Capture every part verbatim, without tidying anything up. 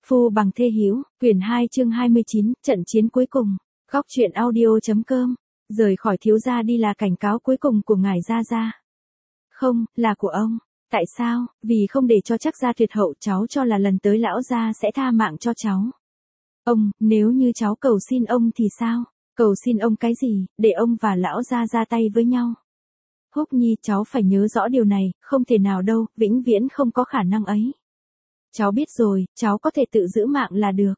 Phu bằng thê hữu, quyển hai chương hai mươi chín, trận chiến cuối cùng. Góc truyện audio.com. Rời khỏi thiếu gia đi là cảnh cáo cuối cùng của ngài Gia Gia. Không, là của ông. Tại sao? Vì không để cho chắc gia tuyệt hậu, cháu cho là lần tới lão gia sẽ tha mạng cho cháu. Ông, nếu như cháu cầu xin ông thì sao? Cầu xin ông cái gì, để ông và lão gia ra tay với nhau. Húc Nhi, cháu phải nhớ rõ điều này, không thể nào đâu, vĩnh viễn không có khả năng ấy. Cháu biết rồi, cháu có thể tự giữ mạng là được.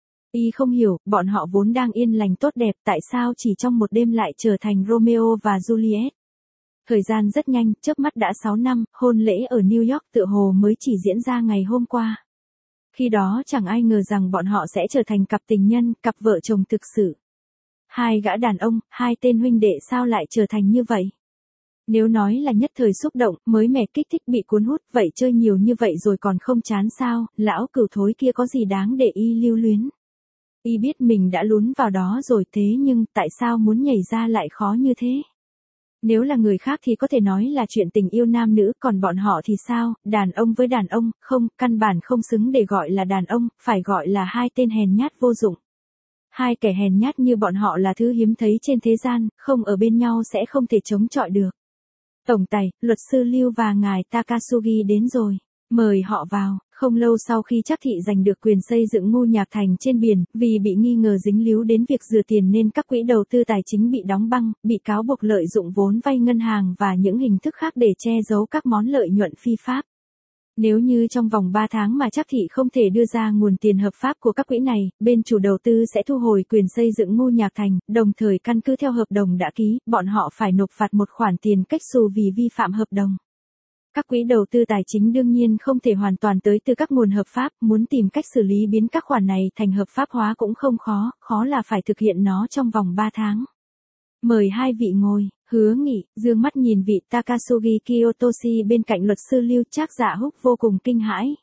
Y không hiểu, bọn họ vốn đang yên lành tốt đẹp, tại sao chỉ trong một đêm lại trở thành Romeo và Juliet. Thời gian rất nhanh, chớp mắt đã sáu năm, hôn lễ ở New York tựa hồ mới chỉ diễn ra ngày hôm qua. Khi đó chẳng ai ngờ rằng bọn họ sẽ trở thành cặp tình nhân, cặp vợ chồng thực sự. Hai gã đàn ông, hai tên huynh đệ sao lại trở thành như vậy? Nếu nói là nhất thời xúc động, mới mẻ kích thích bị cuốn hút, vậy chơi nhiều như vậy rồi còn không chán sao, lão cửu thối kia có gì đáng để y lưu luyến. Y biết mình đã lún vào đó rồi, thế nhưng tại sao muốn nhảy ra lại khó như thế? Nếu là người khác thì có thể nói là chuyện tình yêu nam nữ, còn bọn họ thì sao, đàn ông với đàn ông, không, căn bản không xứng để gọi là đàn ông, phải gọi là hai tên hèn nhát vô dụng. Hai kẻ hèn nhát như bọn họ là thứ hiếm thấy trên thế gian, không ở bên nhau sẽ không thể chống chọi được. Tổng tài, luật sư Lưu và ngài Takasugi đến rồi. Mời họ vào. Không lâu sau khi Trác thị giành được quyền xây dựng ngôi nhạc thành trên biển, vì bị nghi ngờ dính líu đến việc rửa tiền nên các quỹ đầu tư tài chính bị đóng băng, bị cáo buộc lợi dụng vốn vay ngân hàng và những hình thức khác để che giấu các món lợi nhuận phi pháp. Nếu như trong vòng ba tháng mà Trác thị không thể đưa ra nguồn tiền hợp pháp của các quỹ này, bên chủ đầu tư sẽ thu hồi quyền xây dựng ngôi nhạc thành, đồng thời căn cứ theo hợp đồng đã ký, bọn họ phải nộp phạt một khoản tiền cách xù vì vi phạm hợp đồng. Các quỹ đầu tư tài chính đương nhiên không thể hoàn toàn tới từ các nguồn hợp pháp, muốn tìm cách xử lý biến các khoản này thành hợp pháp hóa cũng không khó, khó là phải thực hiện nó trong vòng ba tháng. Mời hai vị ngồi. Hứa Nghị, dương mắt nhìn vị Takasugi Kiyotoshi bên cạnh luật sư Lưu. Trác Dạ Húc vô cùng kinh hãi.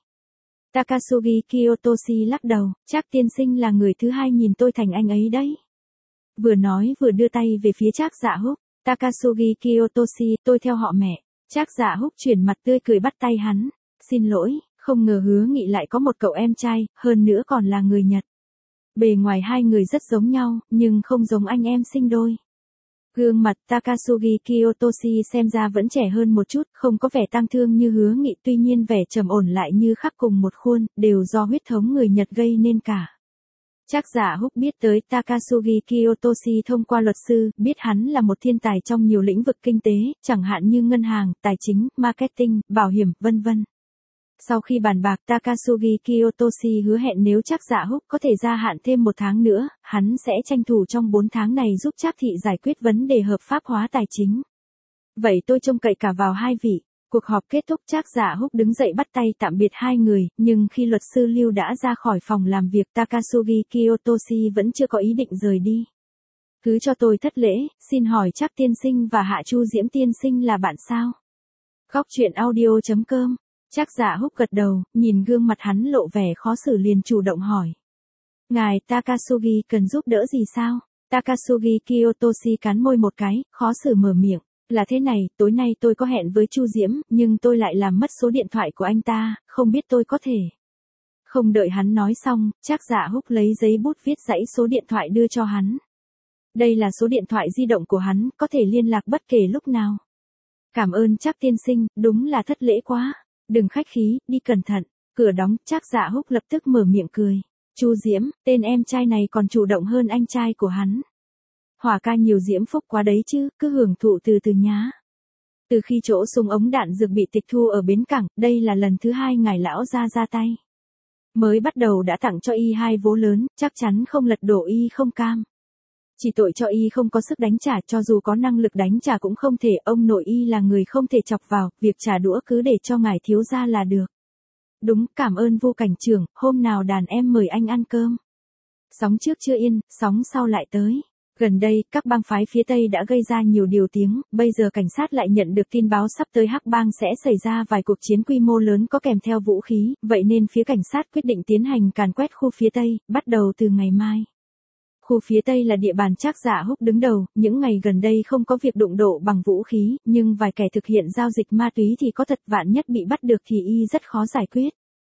Takasugi Kiyotoshi lắc đầu, Trác tiên sinh là người thứ hai nhìn tôi thành anh ấy đấy. Vừa nói vừa đưa tay về phía Trác Dạ Húc. Takasugi Kiyotoshi, tôi theo họ mẹ. Trác Dạ Húc chuyển mặt tươi cười bắt tay hắn. Xin lỗi, không ngờ Hứa Nghị lại có một cậu em trai, hơn nữa còn là người Nhật. Bề ngoài hai người rất giống nhau, nhưng không giống anh em sinh đôi. Gương mặt Takasugi Kiyotoshi xem ra vẫn trẻ hơn một chút, không có vẻ tang thương như Hứa Nghị, tuy nhiên vẻ trầm ổn lại như khắc cùng một khuôn, đều do huyết thống người Nhật gây nên cả. Trác Dạ Húc biết tới Takasugi Kiyotoshi thông qua luật sư, biết hắn là một thiên tài trong nhiều lĩnh vực kinh tế, chẳng hạn như ngân hàng, tài chính, marketing, bảo hiểm, vân vân. Sau khi bàn bạc, Takasugi Kiyotoshi hứa hẹn nếu Trác Dạ Húc có thể gia hạn thêm một tháng nữa, hắn sẽ tranh thủ trong bốn tháng này giúp Trác thị giải quyết vấn đề hợp pháp hóa tài chính. Vậy tôi trông cậy cả vào hai vị. Cuộc họp kết thúc, Trác Dạ Húc đứng dậy bắt tay tạm biệt hai người, nhưng khi luật sư Lưu đã ra khỏi phòng làm việc, Takasugi Kiyotoshi vẫn chưa có ý định rời đi. Thứ cho tôi thất lễ, xin hỏi Trác tiên sinh và Hạ Chu Diễm tiên sinh là bạn sao? Góc truyện audio.com. Trác Dạ Húc gật đầu, nhìn gương mặt hắn lộ vẻ khó xử liền chủ động hỏi. Ngài Takasugi cần giúp đỡ gì sao? Takasugi Kiyotoshi cắn môi một cái, khó xử mở miệng. Là thế này, tối nay tôi có hẹn với Chu Diễm, nhưng tôi lại làm mất số điện thoại của anh ta, không biết tôi có thể. Không đợi hắn nói xong, Trác Dạ Húc lấy giấy bút viết dãy số điện thoại đưa cho hắn. Đây là số điện thoại di động của hắn, có thể liên lạc bất kể lúc nào. Cảm ơn Trác tiên sinh, đúng là thất lễ quá. Đừng khách khí, đi cẩn thận. Cửa đóng, Trác Dạ Húc lập tức mở miệng cười. Chu Diễm, tên em trai này còn chủ động hơn anh trai của hắn. Hỏa ca nhiều diễm phúc quá đấy chứ, cứ hưởng thụ từ từ nhá. Từ khi chỗ súng ống đạn dược bị tịch thu ở bến cảng, đây là lần thứ hai ngài lão ra ra tay. Mới bắt đầu đã tặng cho y hai vố lớn, chắc chắn không lật đổ y không cam. Chỉ tội cho y không có sức đánh trả, cho dù có năng lực đánh trả cũng không thể, ông nội y là người không thể chọc vào, việc trả đũa cứ để cho ngài thiếu gia là được. Đúng, cảm ơn Vu cảnh trưởng, hôm nào đàn em mời anh ăn cơm. Sóng trước chưa yên, sóng sau lại tới. Gần đây, các bang phái phía Tây đã gây ra nhiều điều tiếng, bây giờ cảnh sát lại nhận được tin báo sắp tới Hắc bang sẽ xảy ra vài cuộc chiến quy mô lớn có kèm theo vũ khí, vậy nên phía cảnh sát quyết định tiến hành càn quét khu phía Tây, bắt đầu từ ngày mai. Khu phía Tây là địa bàn Trác Dạ Húc đứng đầu, những ngày gần đây không có việc đụng độ bằng vũ khí, nhưng vài kẻ thực hiện giao dịch ma túy thì có thật, vạn nhất bị bắt được thì y rất khó giải quyết.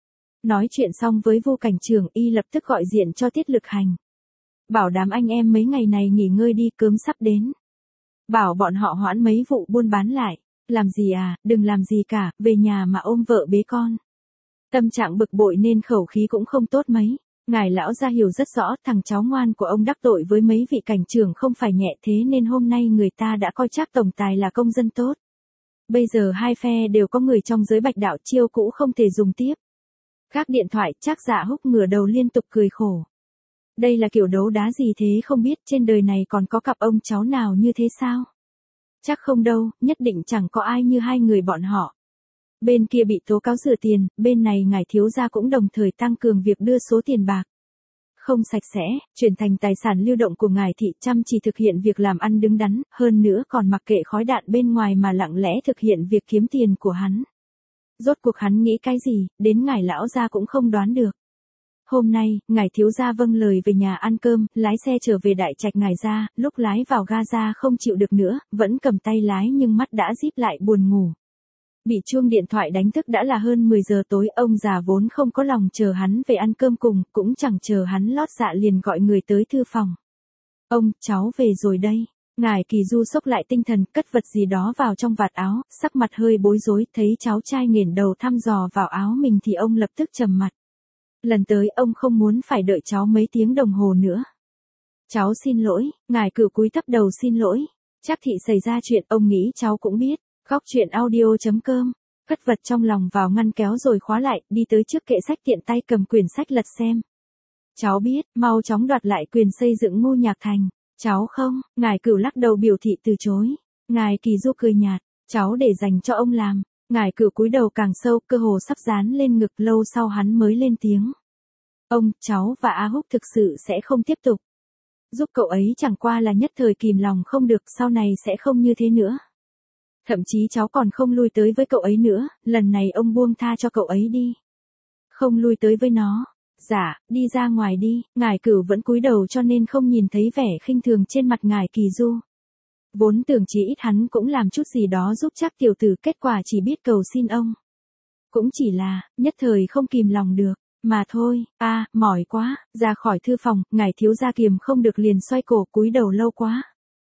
Nói chuyện xong với Vu Cảnh Trường, y lập tức gọi điện cho Tiết Lực Hành. Bảo đám anh em mấy ngày này nghỉ ngơi đi, cớm sắp đến. Bảo bọn họ hoãn mấy vụ buôn bán lại. Làm gì à, đừng làm gì cả, về nhà mà ôm vợ bế con. Tâm trạng bực bội nên khẩu khí cũng không tốt mấy. Ngài lão gia hiểu rất rõ thằng cháu ngoan của ông đắc tội với mấy vị cảnh trưởng không phải nhẹ, thế nên hôm nay người ta đã coi Trác tổng tài là công dân tốt. Bây giờ hai phe đều có người trong giới Bạch đạo, chiêu cũ không thể dùng tiếp. Gác điện thoại, Trác Dạ Húc ngửa đầu liên tục cười khổ. Đây là kiểu đấu đá gì thế không biết, trên đời này còn có cặp ông cháu nào như thế sao? Chắc không đâu, nhất định chẳng có ai như hai người bọn họ. Bên kia bị tố cáo rửa tiền, bên này ngài thiếu gia cũng đồng thời tăng cường việc đưa số tiền bạc không sạch sẽ, chuyển thành tài sản lưu động của ngài thị, chăm chỉ thực hiện việc làm ăn đứng đắn, hơn nữa còn mặc kệ khói đạn bên ngoài mà lặng lẽ thực hiện việc kiếm tiền của hắn. Rốt cuộc hắn nghĩ cái gì, đến ngài lão gia cũng không đoán được. Hôm nay, ngài thiếu gia vâng lời về nhà ăn cơm, lái xe trở về đại trạch ngài gia, lúc lái vào ga ra không chịu được nữa, vẫn cầm tay lái nhưng mắt đã díp lại buồn ngủ. Bị chuông điện thoại đánh thức đã là hơn mười giờ tối, ông già vốn không có lòng chờ hắn về ăn cơm cùng, cũng chẳng chờ hắn lót dạ liền gọi người tới thư phòng. Ông, cháu về rồi đây. Ngài Kỳ Du sốc lại tinh thần, cất vật gì đó vào trong vạt áo, sắc mặt hơi bối rối, thấy cháu trai nghển đầu thăm dò vào áo mình thì ông lập tức trầm mặt. Lần tới ông không muốn phải đợi cháu mấy tiếng đồng hồ nữa. Cháu xin lỗi, ngài Cửu cúi thấp đầu xin lỗi. Chắc thị xảy ra chuyện, ông nghĩ cháu cũng biết. Góc truyện audio chấm com, cất vật trong lòng vào ngăn kéo rồi khóa lại, đi tới trước kệ sách tiện tay cầm quyển sách lật xem. Cháu biết, mau chóng đoạt lại quyền xây dựng ngôi nhạc thành. Cháu không, ngài Cửu lắc đầu biểu thị từ chối. Ngài Kỳ Du cười nhạt, cháu để dành cho ông làm. Ngài Cửu cúi đầu càng sâu, cơ hồ sắp dán lên ngực, lâu sau hắn mới lên tiếng. Ông, cháu và A Húc thực sự sẽ không tiếp tục. Giúp cậu ấy chẳng qua là nhất thời kìm lòng không được, sau này sẽ không như thế nữa. Thậm chí cháu còn không lui tới với cậu ấy nữa, lần này ông buông tha cho cậu ấy đi. Không lui tới với nó. Dạ, đi ra ngoài đi, ngài Cửu vẫn cúi đầu cho nên không nhìn thấy vẻ khinh thường trên mặt ngài Kỳ Du. Vốn tưởng chỉ ít hắn cũng làm chút gì đó giúp Trác tiểu tử, kết quả chỉ biết cầu xin ông. Cũng chỉ là, nhất thời không kìm lòng được, mà thôi, a à, mỏi quá, ra khỏi thư phòng, ngài thiếu gia kiềm không được liền xoay cổ cúi đầu lâu quá.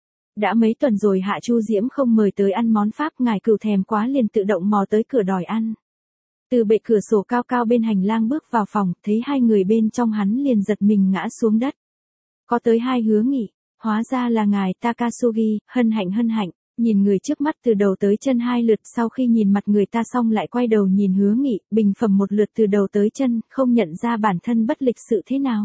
Đã mấy tuần rồi Hạ Chu Diễm không mời tới ăn món Pháp, ngài Cửu thèm quá liền tự động mò tới cửa đòi ăn. Từ bệ cửa sổ cao cao bên hành lang bước vào phòng, thấy hai người bên trong hắn liền giật mình ngã xuống đất. Có tới hai Hứa Nghị, hóa ra là ngài Takasugi, hân hạnh hân hạnh, nhìn người trước mắt từ đầu tới chân hai lượt, sau khi nhìn mặt người ta xong lại quay đầu nhìn Hứa Nghị, bình phẩm một lượt từ đầu tới chân, không nhận ra bản thân bất lịch sự thế nào.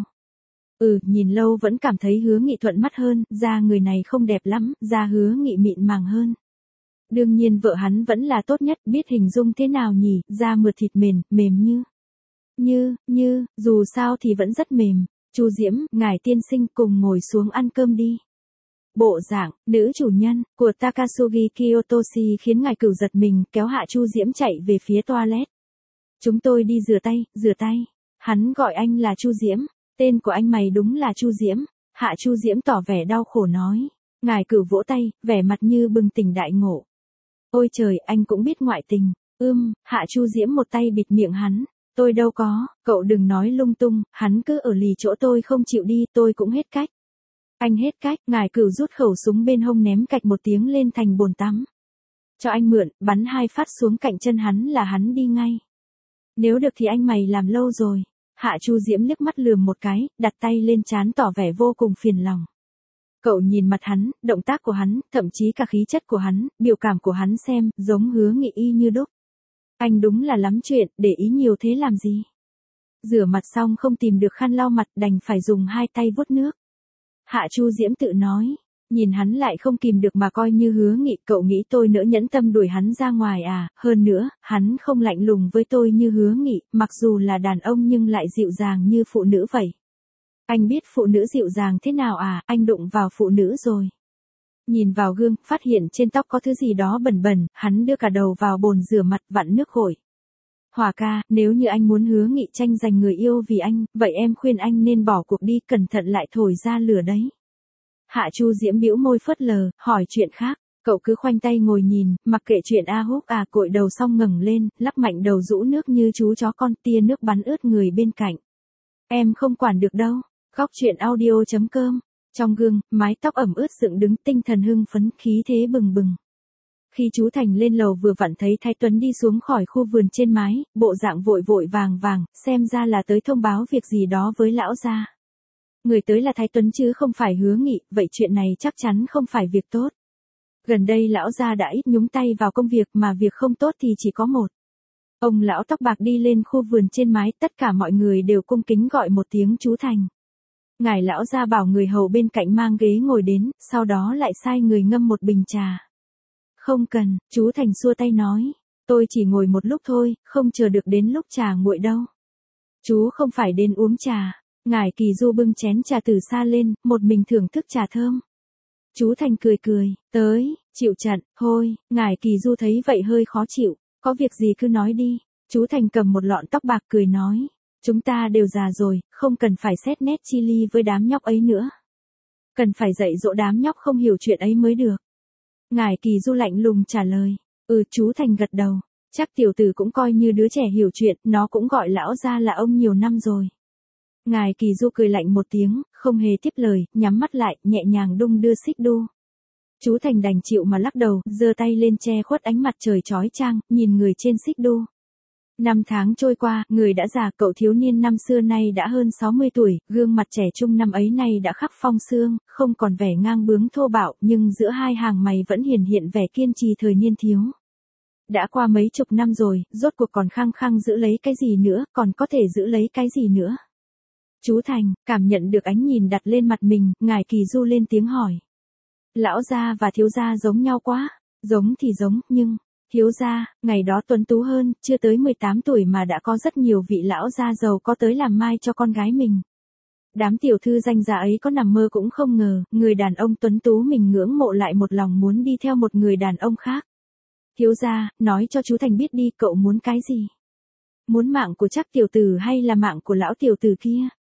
Ừ, nhìn lâu vẫn cảm thấy Hứa Nghị thuận mắt hơn, da người này không đẹp lắm, da Hứa Nghị mịn màng hơn. Đương nhiên vợ hắn vẫn là tốt nhất, biết hình dung thế nào nhỉ, da mượt thịt mềm, mềm như, như, như, dù sao thì vẫn rất mềm. Chu Diễm, ngài tiên sinh cùng ngồi xuống ăn cơm đi. Bộ dạng, nữ chủ nhân, của Takasugi Kiyotoshi khiến ngài Cửu giật mình, kéo Hạ Chu Diễm chạy về phía toilet. Chúng tôi đi rửa tay, rửa tay. Hắn gọi anh là Chu Diễm, tên của anh mày đúng là Chu Diễm. Hạ Chu Diễm tỏ vẻ đau khổ nói. Ngài Cửu vỗ tay, vẻ mặt như bừng tỉnh đại ngộ. Ôi trời, anh cũng biết ngoại tình. Ưm, Hạ Chu Diễm một tay bịt miệng hắn. Tôi đâu có, cậu đừng nói lung tung, hắn cứ ở lì chỗ tôi không chịu đi, tôi cũng hết cách. Anh hết cách, ngài Cửu rút khẩu súng bên hông ném cạch một tiếng lên thành bồn tắm. Cho anh mượn, bắn hai phát xuống cạnh chân hắn là hắn đi ngay. Nếu được thì anh mày làm lâu rồi. Hạ Chu Diễm liếc mắt lườm một cái, đặt tay lên trán tỏ vẻ vô cùng phiền lòng. Cậu nhìn mặt hắn, động tác của hắn, thậm chí cả khí chất của hắn, biểu cảm của hắn xem, giống Hứa Nghị y như đúc. Anh đúng là lắm chuyện, để ý nhiều thế làm gì? Rửa mặt xong không tìm được khăn lau mặt, đành phải dùng hai tay vuốt nước. Hạ Chu Diễm tự nói, nhìn hắn lại không kìm được mà coi như Hứa Nghị, cậu nghĩ tôi nỡ nhẫn tâm đuổi hắn ra ngoài à? Hơn nữa, hắn không lạnh lùng với tôi như Hứa Nghị, mặc dù là đàn ông nhưng lại dịu dàng như phụ nữ vậy. Anh biết phụ nữ dịu dàng thế nào à? Anh đụng vào phụ nữ rồi. Nhìn vào gương, phát hiện trên tóc có thứ gì đó bẩn bẩn, hắn đưa cả đầu vào bồn rửa mặt, vặn nước gội. Hòa ca, nếu như anh muốn Hứa Nghị tranh giành người yêu vì anh, vậy em khuyên anh nên bỏ cuộc đi, cẩn thận lại thổi ra lửa đấy. Hạ Chu Diễm bĩu môi phớt lờ, hỏi chuyện khác. Cậu cứ khoanh tay ngồi nhìn, mặc kệ chuyện a húc à cội đầu xong ngẩng lên, lắc mạnh đầu rũ nước như chú chó con, tia nước bắn ướt người bên cạnh. Em không quản được đâu. Góc truyện audio chấm com. Trong gương, mái tóc ẩm ướt dựng đứng, tinh thần hưng phấn, khí thế bừng bừng. Khi chú Thành lên lầu vừa vặn thấy Thái Tuấn đi xuống khỏi khu vườn trên mái, bộ dạng vội vội vàng vàng, xem ra là tới thông báo việc gì đó với lão gia. Người tới là Thái Tuấn chứ không phải Hứa Nghị, vậy chuyện này chắc chắn không phải việc tốt. Gần đây lão gia đã ít nhúng tay vào công việc, mà việc không tốt thì chỉ có một. Ông lão tóc bạc đi lên khu vườn trên mái, tất cả mọi người đều cung kính gọi một tiếng chú Thành. Ngài lão gia bảo người hầu bên cạnh mang ghế ngồi đến, sau đó lại sai người ngâm một bình trà. Không cần, chú Thành xua tay nói, tôi chỉ ngồi một lúc thôi, không chờ được đến lúc trà nguội đâu. Chú không phải đến uống trà. Ngài Kỳ Du bưng chén trà từ xa lên, một mình thưởng thức trà thơm. Chú Thành cười cười, tới, chịu trận, thôi. Ngài Kỳ Du thấy vậy hơi khó chịu, có việc gì cứ nói đi. Chú Thành cầm một lọn tóc bạc cười nói, chúng ta đều già rồi, không cần phải xét nét chi ly với đám nhóc ấy nữa. Cần phải dạy dỗ đám nhóc không hiểu chuyện ấy mới được. Ngài Kỳ Du lạnh lùng trả lời, ừ. Chú Thành gật đầu, chắc tiểu tử cũng coi như đứa trẻ hiểu chuyện, nó cũng gọi lão gia là ông nhiều năm rồi. Ngài Kỳ Du cười lạnh một tiếng, không hề tiếp lời, nhắm mắt lại, nhẹ nhàng đung đưa xích đu. Chú Thành đành chịu mà lắc đầu, giơ tay lên che khuất ánh mặt trời chói chang, nhìn người trên xích đu. Năm tháng trôi qua, người đã già, cậu thiếu niên năm xưa nay đã hơn sáu mươi tuổi, gương mặt trẻ trung năm ấy nay đã khắc phong xương, không còn vẻ ngang bướng thô bạo, nhưng giữa hai hàng mày vẫn hiển hiện vẻ kiên trì thời niên thiếu. Đã qua mấy chục năm rồi, rốt cuộc còn khăng khăng giữ lấy cái gì nữa, còn có thể giữ lấy cái gì nữa? Chú Thành, cảm nhận được ánh nhìn đặt lên mặt mình, Ngài Kỳ Du lên tiếng hỏi. Lão gia và thiếu gia giống nhau quá, giống thì giống, nhưng, thiếu gia, ngày đó tuấn tú hơn, chưa tới mười tám tuổi mà đã có rất nhiều vị lão gia giàu có tới làm mai cho con gái mình. Đám tiểu thư danh gia ấy có nằm mơ cũng không ngờ, người đàn ông tuấn tú mình ngưỡng mộ lại một lòng muốn đi theo một người đàn ông khác. Thiếu gia, nói cho chú Thành biết đi, cậu muốn cái gì? Muốn mạng của chắc tiểu tử hay là mạng của lão tiểu tử kia?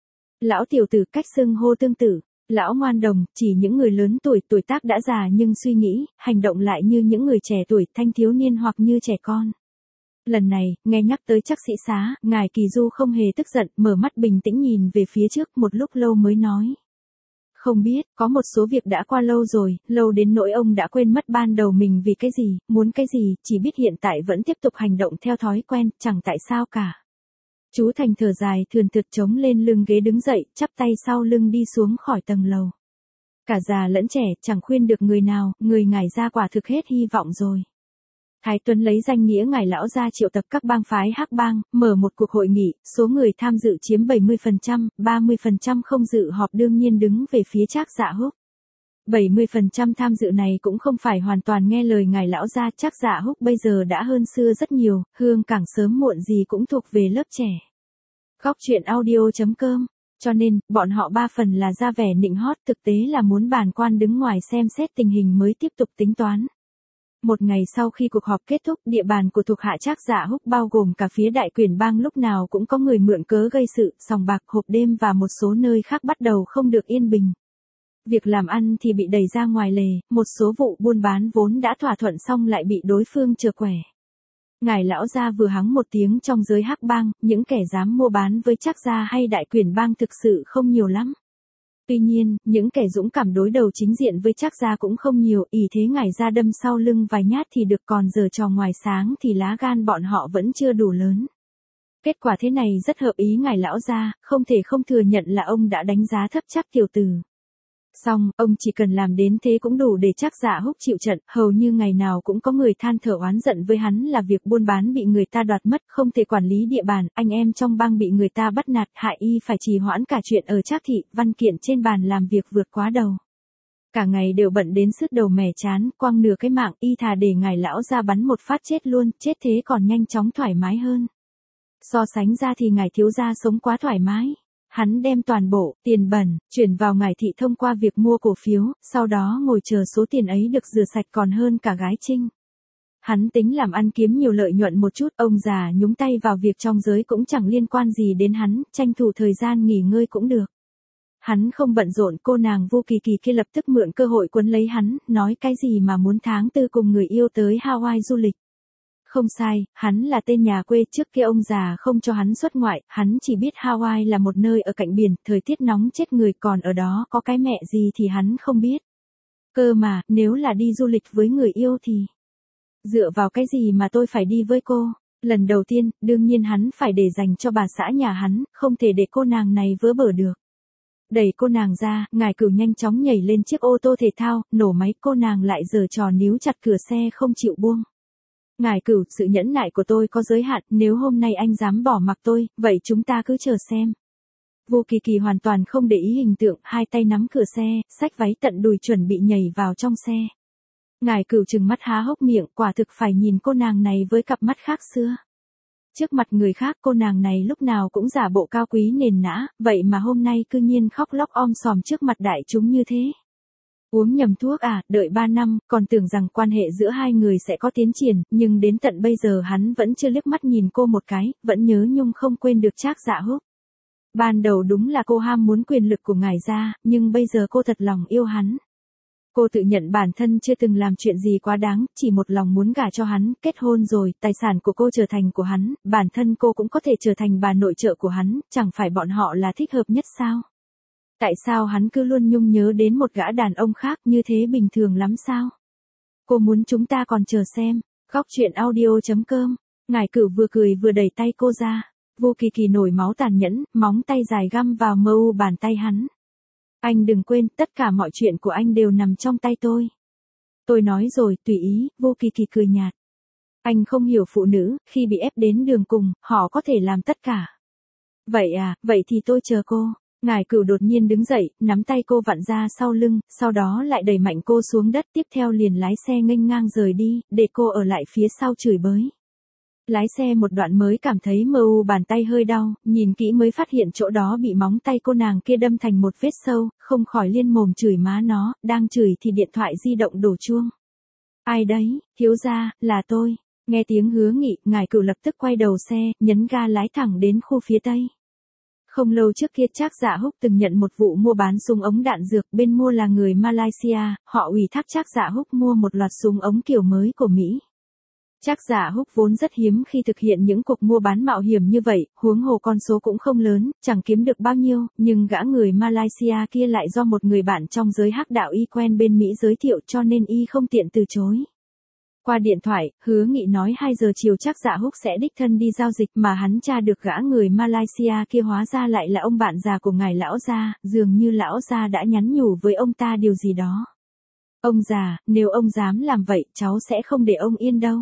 Lão tiểu tử cách xưng hô tương tự, lão ngoan đồng, chỉ những người lớn tuổi, tuổi tác đã già nhưng suy nghĩ, hành động lại như những người trẻ tuổi, thanh thiếu niên hoặc như trẻ con. Lần này, nghe nhắc tới Trắc Sĩ Xá, Ngài Kỳ Du không hề tức giận, mở mắt bình tĩnh nhìn về phía trước một lúc lâu mới nói. Không biết, có một số việc đã qua lâu rồi, lâu đến nỗi ông đã quên mất ban đầu mình vì cái gì, muốn cái gì, chỉ biết hiện tại vẫn tiếp tục hành động theo thói quen, chẳng tại sao cả. Chú Thành thở dài, thườn thượt chống lên lưng ghế đứng dậy, chắp tay sau lưng đi xuống khỏi tầng lầu. Cả già lẫn trẻ, chẳng khuyên được người nào, người ngài gia quả thực hết hy vọng rồi. Thái Tuấn lấy danh nghĩa ngài lão gia triệu tập các bang phái Hắc bang, mở một cuộc hội nghị, số người tham dự chiếm bảy mươi phần trăm, ba mươi phần trăm không dự họp đương nhiên đứng về phía Trác Dạ Húc. bảy mươi phần trăm tham dự này cũng không phải hoàn toàn nghe lời ngài lão gia, Trác Dạ Húc bây giờ đã hơn xưa rất nhiều, hương càng sớm muộn gì cũng thuộc về lớp trẻ. Góc truyện audio chấm com. Cho nên, bọn họ ba phần là ra vẻ nịnh hót, thực tế là muốn bàn quan đứng ngoài xem xét tình hình mới tiếp tục tính toán. Một ngày sau khi cuộc họp kết thúc, địa bàn của thuộc hạ Trác Dạ Húc bao gồm cả phía Đại Quyền bang lúc nào cũng có người mượn cớ gây sự, sòng bạc, hộp đêm và một số nơi khác bắt đầu không được yên bình. Việc làm ăn thì bị đẩy ra ngoài lề, một số vụ buôn bán vốn đã thỏa thuận xong lại bị đối phương chừa quẻ. Ngài lão gia vừa hắng một tiếng trong giới Hắc bang, những kẻ dám mua bán với Trác gia hay Đại Quyền bang thực sự không nhiều lắm. Tuy nhiên, những kẻ dũng cảm đối đầu chính diện với Trác gia cũng không nhiều, ỷ thế ngài gia đâm sau lưng vài nhát thì được, còn giở trò ngoài sáng thì lá gan bọn họ vẫn chưa đủ lớn. Kết quả thế này rất hợp ý ngài lão gia, không thể không thừa nhận là ông đã đánh giá thấp Trác tiểu tử. Xong, ông chỉ cần làm đến thế cũng đủ để Trác Dạ Húc chịu trận, hầu như ngày nào cũng có người than thở oán giận với hắn là việc buôn bán bị người ta đoạt mất, không thể quản lý địa bàn, anh em trong bang bị người ta bắt nạt, hại y phải trì hoãn cả chuyện ở Trác thị, văn kiện trên bàn làm việc vượt quá đầu. Cả ngày đều bận đến sứt đầu mẻ chán, quăng nửa cái mạng, y thà để ngài lão ra bắn một phát chết luôn, chết thế còn nhanh chóng thoải mái hơn. So sánh ra thì ngài thiếu gia sống quá thoải mái. Hắn đem toàn bộ tiền bẩn chuyển vào ngài thị thông qua việc mua cổ phiếu, sau đó ngồi chờ số tiền ấy được rửa sạch còn hơn cả gái trinh. Hắn tính làm ăn kiếm nhiều lợi nhuận một chút, ông già nhúng tay vào việc trong giới cũng chẳng liên quan gì đến hắn, tranh thủ thời gian nghỉ ngơi cũng được. Hắn không bận rộn, cô nàng Vu Kỳ Kỳ kia lập tức mượn cơ hội quấn lấy hắn, nói cái gì mà muốn tháng tư cùng người yêu tới Hawaii du lịch. Không sai, hắn là tên nhà quê, trước kia ông già không cho hắn xuất ngoại, hắn chỉ biết Hawaii là một nơi ở cạnh biển, thời tiết nóng chết người, còn ở đó có cái mẹ gì thì hắn không biết. Cơ mà, nếu là đi du lịch với người yêu thì... Dựa vào cái gì mà tôi phải đi với cô? Lần đầu tiên, đương nhiên hắn phải để dành cho bà xã nhà hắn, không thể để cô nàng này vớ vẩn được. Đẩy cô nàng ra, Ngải Cửu nhanh chóng nhảy lên chiếc ô tô thể thao, nổ máy, cô nàng lại giở trò níu chặt cửa xe không chịu buông. Ngải Cửu, sự nhẫn nại của tôi có giới hạn, nếu hôm nay anh dám bỏ mặc tôi, vậy chúng ta cứ chờ xem. Vu Kỳ Kỳ hoàn toàn không để ý hình tượng, hai tay nắm cửa xe, xách váy tận đùi chuẩn bị nhảy vào trong xe. Ngải Cửu trừng mắt há hốc miệng, quả thực phải nhìn cô nàng này với cặp mắt khác xưa. Trước mặt người khác cô nàng này lúc nào cũng giả bộ cao quý nền nã, vậy mà hôm nay cư nhiên khóc lóc om sòm trước mặt đại chúng như thế. Uống nhầm thuốc à, đợi ba năm, còn tưởng rằng quan hệ giữa hai người sẽ có tiến triển, nhưng đến tận bây giờ hắn vẫn chưa liếc mắt nhìn cô một cái, vẫn nhớ nhung không quên được Trác Dạ Húc. Ban đầu đúng là cô ham muốn quyền lực của ngài gia, nhưng bây giờ cô thật lòng yêu hắn. Cô tự nhận bản thân chưa từng làm chuyện gì quá đáng, chỉ một lòng muốn gả cho hắn, kết hôn rồi, tài sản của cô trở thành của hắn, bản thân cô cũng có thể trở thành bà nội trợ của hắn, chẳng phải bọn họ là thích hợp nhất sao? Tại sao hắn cứ luôn nhung nhớ đến một gã đàn ông khác, như thế bình thường lắm sao? Cô muốn chúng ta còn chờ xem. Góc truyện audio chấm com. Ngải Cửu vừa cười vừa đẩy tay cô ra. Vu Kỳ Kỳ nổi máu tàn nhẫn, móng tay dài găm vào mờ u bàn tay hắn. Anh đừng quên, tất cả mọi chuyện của anh đều nằm trong tay tôi. Tôi nói rồi, tùy ý. Vu Kỳ Kỳ cười nhạt. Anh không hiểu phụ nữ, khi bị ép đến đường cùng, họ có thể làm tất cả. Vậy à, vậy thì tôi chờ cô. Ngải Cửu đột nhiên đứng dậy, nắm tay cô vặn ra sau lưng, sau đó lại đẩy mạnh cô xuống đất, tiếp theo liền lái xe nghênh ngang rời đi, để cô ở lại phía sau chửi bới. Lái xe một đoạn mới cảm thấy mờ u bàn tay hơi đau, nhìn kỹ mới phát hiện chỗ đó bị móng tay cô nàng kia đâm thành một vết sâu, không khỏi liên mồm chửi má nó, đang chửi thì điện thoại di động đổ chuông. Ai đấy, thiếu gia, là tôi. Nghe tiếng Hứa Nghị, Ngải Cửu lập tức quay đầu xe, nhấn ga lái thẳng đến khu phía tây. Không lâu trước kia Trác Dạ Húc từng nhận một vụ mua bán súng ống đạn dược, bên mua là người Malaysia, họ ủy thác Trác Dạ Húc mua một loạt súng ống kiểu mới của Mỹ. Trác Dạ Húc vốn rất hiếm khi thực hiện những cuộc mua bán mạo hiểm như vậy, huống hồ con số cũng không lớn, chẳng kiếm được bao nhiêu, nhưng gã người Malaysia kia lại do một người bạn trong giới hắc đạo y quen bên Mỹ giới thiệu cho nên y không tiện từ chối. Qua điện thoại, Hứa Nghị nói hai giờ chiều Trác Dạ Húc sẽ đích thân đi giao dịch, mà hắn tra được gã người Malaysia kia hóa ra lại là ông bạn già của ngài lão gia, dường như lão gia đã nhắn nhủ với ông ta điều gì đó. Ông già, nếu ông dám làm vậy, cháu sẽ không để ông yên đâu.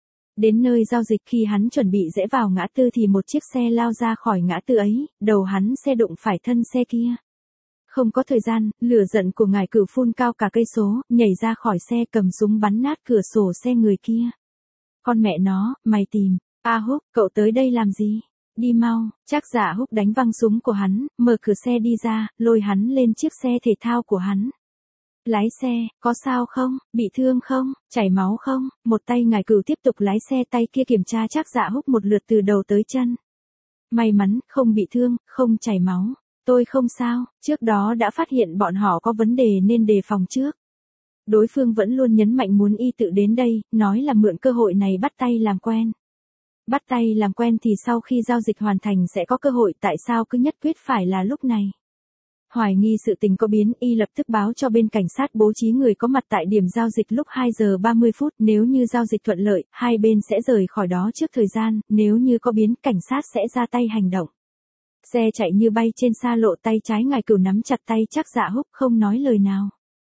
Đến nơi giao dịch, khi hắn chuẩn bị rẽ vào ngã tư thì một chiếc xe lao ra khỏi ngã tư ấy, đầu hắn xe đụng phải thân xe kia. Không có thời gian, lửa giận của Ngải Cửu phun cao cả cây số, nhảy ra khỏi xe cầm súng bắn nát cửa sổ xe người kia. Con mẹ nó, mày tìm, A Húc, cậu tới đây làm gì? Đi mau. Trác Dạ Húc đánh văng súng của hắn, mở cửa xe đi ra, lôi hắn lên chiếc xe thể thao của hắn. Lái xe, có sao không, bị thương không, chảy máu không? Một tay Ngải Cửu tiếp tục lái xe, tay kia kiểm tra Trác Dạ Húc một lượt từ đầu tới chân. May mắn, không bị thương, không chảy máu. Tôi không sao, trước đó đã phát hiện bọn họ có vấn đề nên đề phòng trước. Đối phương vẫn luôn nhấn mạnh muốn y tự đến đây, nói là mượn cơ hội này bắt tay làm quen. Bắt tay làm quen thì sau khi giao dịch hoàn thành sẽ có cơ hội, tại sao cứ nhất quyết phải là lúc này? Hoài nghi sự tình có biến, y lập tức báo cho bên cảnh sát bố trí người có mặt tại điểm giao dịch lúc hai giờ ba mươi phút, nếu như giao dịch thuận lợi, hai bên sẽ rời khỏi đó trước thời gian, nếu như có biến, cảnh sát sẽ ra tay hành động. Xe chạy như bay trên xa lộ, tay trái Ngải Cửu nắm chặt tay Trác Dạ Húc không nói lời nào.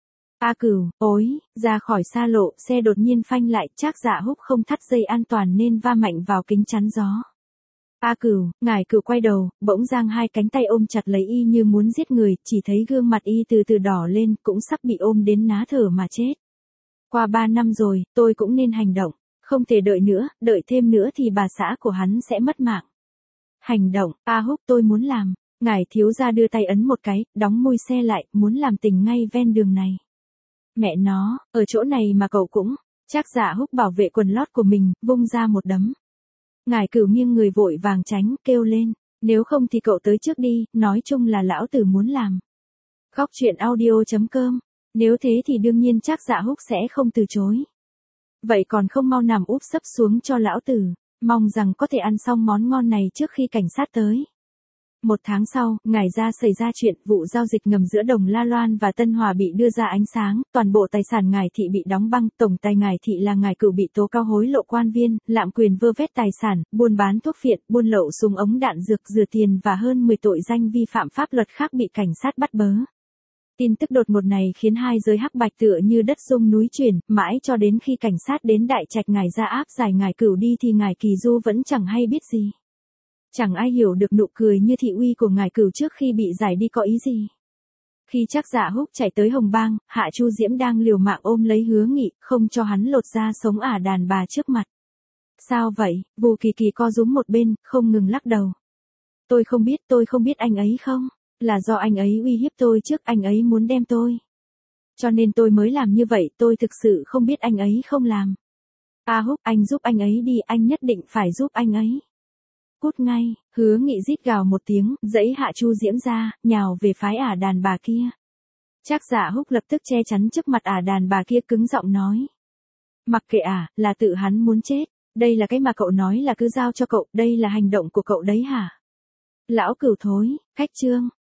A Cửu, ối, ra khỏi xa lộ, xe đột nhiên phanh lại, Trác Dạ Húc không thắt dây an toàn nên va mạnh vào kính chắn gió. A Cửu, Ngải Cửu quay đầu, bỗng giang hai cánh tay ôm chặt lấy y như muốn giết người, chỉ thấy gương mặt y từ từ đỏ lên, cũng sắp bị ôm đến ná thở mà chết. Qua ba năm rồi, tôi cũng nên hành động, không thể đợi nữa, đợi thêm nữa thì bà xã của hắn sẽ mất mạng. Hành động, A Húc, tôi muốn làm. Ngải thiếu gia đưa tay ấn một cái, đóng môi xe lại, muốn làm tình ngay ven đường này. Mẹ nó, ở chỗ này mà cậu cũng. Trác Dạ Húc bảo vệ quần lót của mình, vung ra một đấm. Ngải Cửu nghiêng người vội vàng tránh, kêu lên, nếu không thì cậu tới trước đi, nói chung là lão tử muốn làm. Khóc chuyện audio chấm com. Nếu thế thì đương nhiên chắc Dạ Húc sẽ không từ chối. Vậy còn không mau nằm úp sấp xuống cho lão tử, mong rằng có thể ăn xong món ngon này trước khi cảnh sát tới. Một tháng sau, Ngải Gia xảy ra chuyện, vụ giao dịch ngầm giữa Đồng La Loan và Tân Hòa bị đưa ra ánh sáng, toàn bộ tài sản Ngải Thị bị đóng băng, tổng tài Ngải Thị là Ngải Cửu bị tố cáo hối lộ quan viên, lạm quyền vơ vét tài sản, buôn bán thuốc phiện, buôn lậu súng ống đạn dược, rửa tiền và hơn mười tội danh vi phạm pháp luật khác bị cảnh sát bắt bớ. Tin tức đột ngột này khiến hai giới hắc bạch tựa như đất rung núi chuyển, mãi cho đến khi cảnh sát đến đại trạch Ngải Gia áp giải Ngải Cửu đi thì Ngải Kỳ Du vẫn chẳng hay biết gì. Chẳng ai hiểu được nụ cười như thị uy của Ngải Cửu trước khi bị giải đi có ý gì. Khi chắc Dạ Húc chạy tới Hồng Bang, Hạ Chu Diễm đang liều mạng ôm lấy Hứa Nghị, không cho hắn lột ra sống ả đàn bà trước mặt. Sao vậy? Vù Kỳ Kỳ co rúm một bên, không ngừng lắc đầu. Tôi không biết, tôi không biết anh ấy không. Là do anh ấy uy hiếp tôi trước, anh ấy muốn đem tôi. Cho nên tôi mới làm như vậy, tôi thực sự không biết anh ấy không làm. A Húc, anh giúp anh ấy đi, anh nhất định phải giúp anh ấy. Cút ngay, Hứa Nghị rít gào một tiếng, giãy Hạ Chu Diễm ra, nhào về phái ả đàn bà kia. Trác Dạ Húc lập tức che chắn trước mặt ả đàn bà kia, cứng giọng nói. Mặc kệ ả, là tự hắn muốn chết, đây là cái mà cậu nói là cứ giao cho cậu, đây là hành động của cậu đấy hả? Lão Cửu thối, khách trương,